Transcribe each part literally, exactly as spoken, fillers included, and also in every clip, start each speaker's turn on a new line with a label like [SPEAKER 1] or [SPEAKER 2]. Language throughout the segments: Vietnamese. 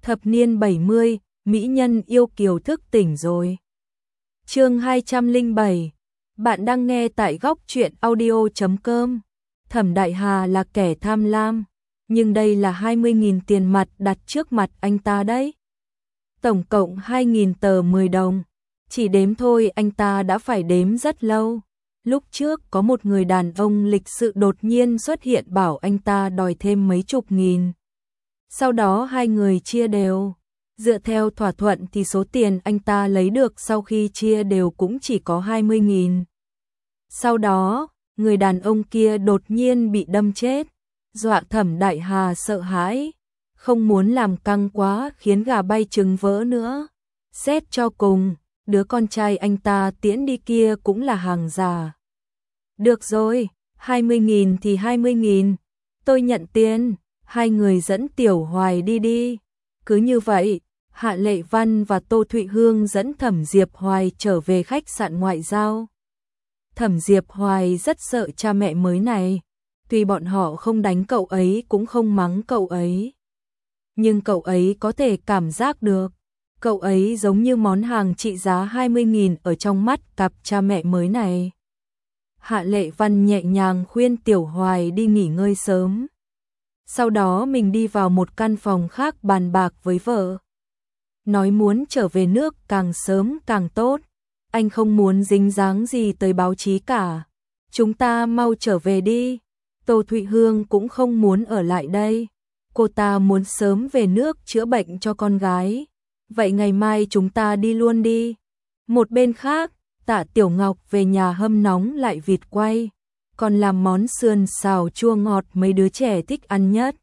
[SPEAKER 1] Thập niên bảy mươi, mỹ nhân yêu kiều thức tỉnh rồi. Chương hai trăm lẻ bảy. Bạn đang nghe tại góc truyện audio chấm com. Thẩm Đại Hà là kẻ tham lam, nhưng đây là hai mươi nghìn tiền mặt đặt trước mặt anh ta đấy. Tổng cộng hai nghìn tờ mười đồng. Chỉ đếm thôi anh ta đã phải đếm rất lâu. Lúc trước có một người đàn ông lịch sự đột nhiên xuất hiện bảo anh ta đòi thêm mấy chục nghìn. Sau đó hai người chia đều. Dựa theo thỏa thuận thì số tiền anh ta lấy được sau khi chia đều cũng chỉ có hai mươi nghìn. Sau đó, người đàn ông kia đột nhiên bị đâm chết, dọa Thẩm Đại Hà sợ hãi, không muốn làm căng quá khiến gà bay trứng vỡ nữa. Xét cho cùng, đứa con trai anh ta tiễn đi kia cũng là hàng giả. Được rồi, hai mươi nghìn thì hai mươi nghìn, tôi nhận tiền, hai người dẫn Tiểu Hoài đi đi. Cứ như vậy, Hạ Lệ Văn và Tô Thụy Hương dẫn Thẩm Diệp Hoài trở về khách sạn ngoại giao. Thẩm Diệp Hoài rất sợ cha mẹ mới này, tuy bọn họ không đánh cậu ấy cũng không mắng cậu ấy. Nhưng cậu ấy có thể cảm giác được, cậu ấy giống như món hàng trị giá hai mươi nghìn ở trong mắt cặp cha mẹ mới này. Hạ Lệ Văn nhẹ nhàng khuyên Tiểu Hoài đi nghỉ ngơi sớm. Sau đó mình đi vào một căn phòng khác bàn bạc với vợ. Nói muốn trở về nước càng sớm càng tốt. Anh không muốn dính dáng gì tới báo chí cả. Chúng ta mau trở về đi. Tô Thụy Hương cũng không muốn ở lại đây. Cô ta muốn sớm về nước chữa bệnh cho con gái. Vậy ngày mai chúng ta đi luôn đi. Một bên khác, Tạ Tiểu Ngọc về nhà hâm nóng lại vịt quay, còn làm món sườn xào chua ngọt mấy đứa trẻ thích ăn nhất.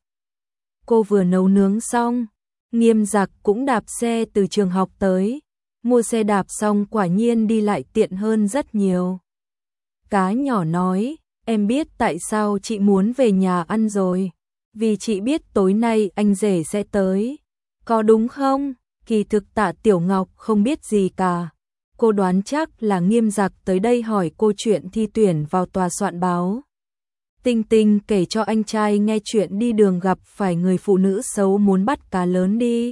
[SPEAKER 1] Cô vừa nấu nướng xong, Nghiêm Giặc cũng đạp xe từ trường học tới. Mua xe đạp xong quả nhiên đi lại tiện hơn rất nhiều. Cá nhỏ nói, em biết tại sao chị muốn về nhà ăn rồi. Vì chị biết tối nay anh rể sẽ tới. Có đúng không? Kỳ thực Tạ Tiểu Ngọc không biết gì cả. Cô đoán chắc là Nghiêm Giặc tới đây hỏi cô chuyện thi tuyển vào tòa soạn báo. Tinh Tinh kể cho anh trai nghe chuyện đi đường gặp phải người phụ nữ xấu muốn bắt cá lớn đi.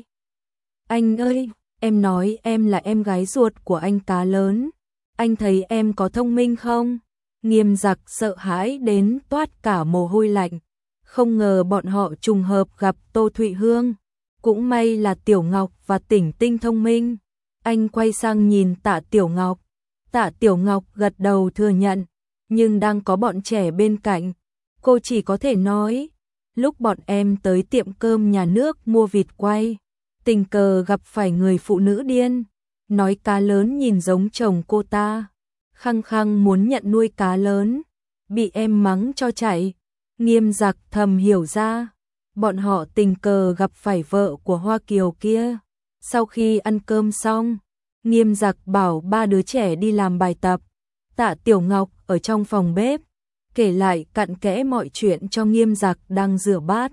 [SPEAKER 1] Anh ơi, em nói em là em gái ruột của anh cá lớn. Anh thấy em có thông minh không? Nghiêm Giặc sợ hãi đến toát cả mồ hôi lạnh. Không ngờ bọn họ trùng hợp gặp Tô Thụy Hương. Cũng may là Tiểu Ngọc và Tỉnh Tinh thông minh. Anh quay sang nhìn Tạ Tiểu Ngọc. Tạ Tiểu Ngọc gật đầu thừa nhận, nhưng đang có bọn trẻ bên cạnh. Cô chỉ có thể nói, lúc bọn em tới tiệm cơm nhà nước mua vịt quay, tình cờ gặp phải người phụ nữ điên, nói cá lớn nhìn giống chồng cô ta, khăng khăng muốn nhận nuôi cá lớn, bị em mắng cho chạy. Nghiêm Giặc thầm hiểu ra, bọn họ tình cờ gặp phải vợ của Hoa Kiều kia. Sau khi ăn cơm xong, Nghiêm Giặc bảo ba đứa trẻ đi làm bài tập. Tạ Tiểu Ngọc ở trong phòng bếp, kể lại cặn kẽ mọi chuyện cho Nghiêm Giặc đang rửa bát.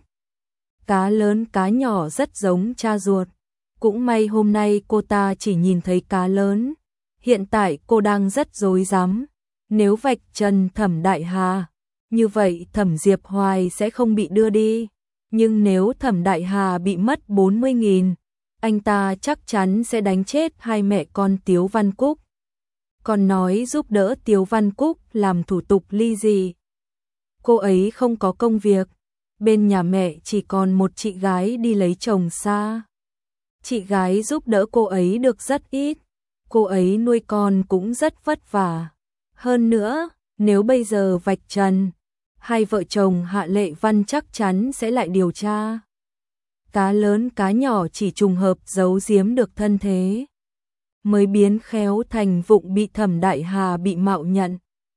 [SPEAKER 1] Cá lớn cá nhỏ rất giống cha ruột. Cũng may hôm nay cô ta chỉ nhìn thấy cá lớn. Hiện tại cô đang rất rối rắm. Nếu vạch trần Thẩm Đại Hà, như vậy Thẩm Diệp Hoài sẽ không bị đưa đi. Nhưng nếu Thẩm Đại Hà bị mất bốn mươi nghìn, anh ta chắc chắn sẽ đánh chết hai mẹ con Tiếu Văn Cúc. Còn nói giúp đỡ Tiếu Văn Cúc làm thủ tục ly dị. Cô ấy không có công việc, bên nhà mẹ chỉ còn một chị gái đi lấy chồng xa. Chị gái giúp đỡ cô ấy được rất ít, cô ấy nuôi con cũng rất vất vả. Hơn nữa, nếu bây giờ vạch trần, hai vợ chồng Hạ Lệ Văn chắc chắn sẽ lại điều tra. Cá lớn cá nhỏ chỉ trùng hợp giấu giếm được thân thế, mới biến khéo thành vụng bị Thẩm Đại Hà bị mạo nhận.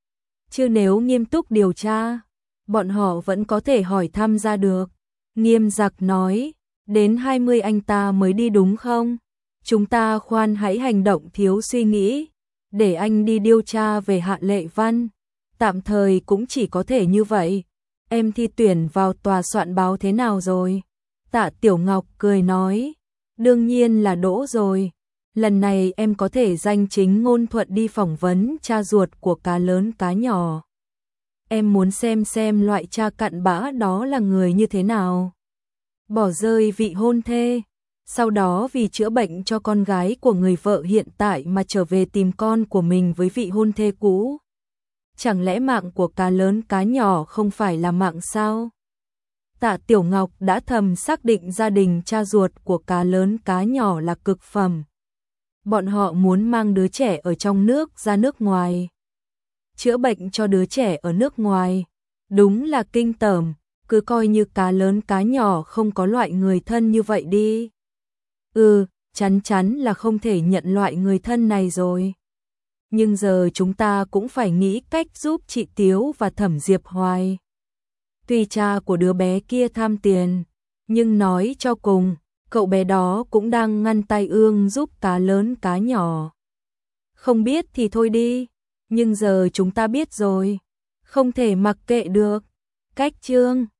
[SPEAKER 1] Chứ nếu nghiêm túc điều tra, bọn họ vẫn có thể hỏi thăm ra được. Nghiêm Giặc nói, đến hai mươi anh ta mới đi đúng không? Chúng ta khoan hãy hành động thiếu suy nghĩ, để anh đi điều tra về Hạ Lệ Văn. Tạm thời cũng chỉ có thể như vậy. Em thi tuyển vào tòa soạn báo thế nào rồi? Tạ Tiểu Ngọc cười nói, đương nhiên là đỗ rồi. Lần này em có thể danh chính ngôn thuận đi phỏng vấn cha ruột của cá lớn cá nhỏ. Em muốn xem xem loại cha cặn bã đó là người như thế nào. Bỏ rơi vị hôn thê, Sau đó vì chữa bệnh cho con gái của người vợ hiện tại mà trở về tìm con của mình với vị hôn thê cũ. Chẳng lẽ mạng của cá lớn cá nhỏ không phải là mạng sao? Tạ Tiểu Ngọc đã thầm xác định gia đình cha ruột của cá lớn cá nhỏ là cực phẩm. Bọn họ muốn mang đứa trẻ ở trong nước ra nước ngoài. Chữa bệnh cho đứa trẻ ở nước ngoài. Đúng là kinh tởm, cứ coi như cá lớn cá nhỏ không có loại người thân như vậy đi. Ừ, chắn chắn là không thể nhận loại người thân này rồi. Nhưng giờ chúng ta cũng phải nghĩ cách giúp chị Tiếu và Thẩm Diệp Hoài. Tuy cha của đứa bé kia tham tiền, nhưng nói cho cùng, cậu bé đó cũng đang ngăn tay ương giúp cá lớn cá nhỏ. Không biết thì thôi đi, nhưng giờ chúng ta biết rồi, không thể mặc kệ được. Cách chương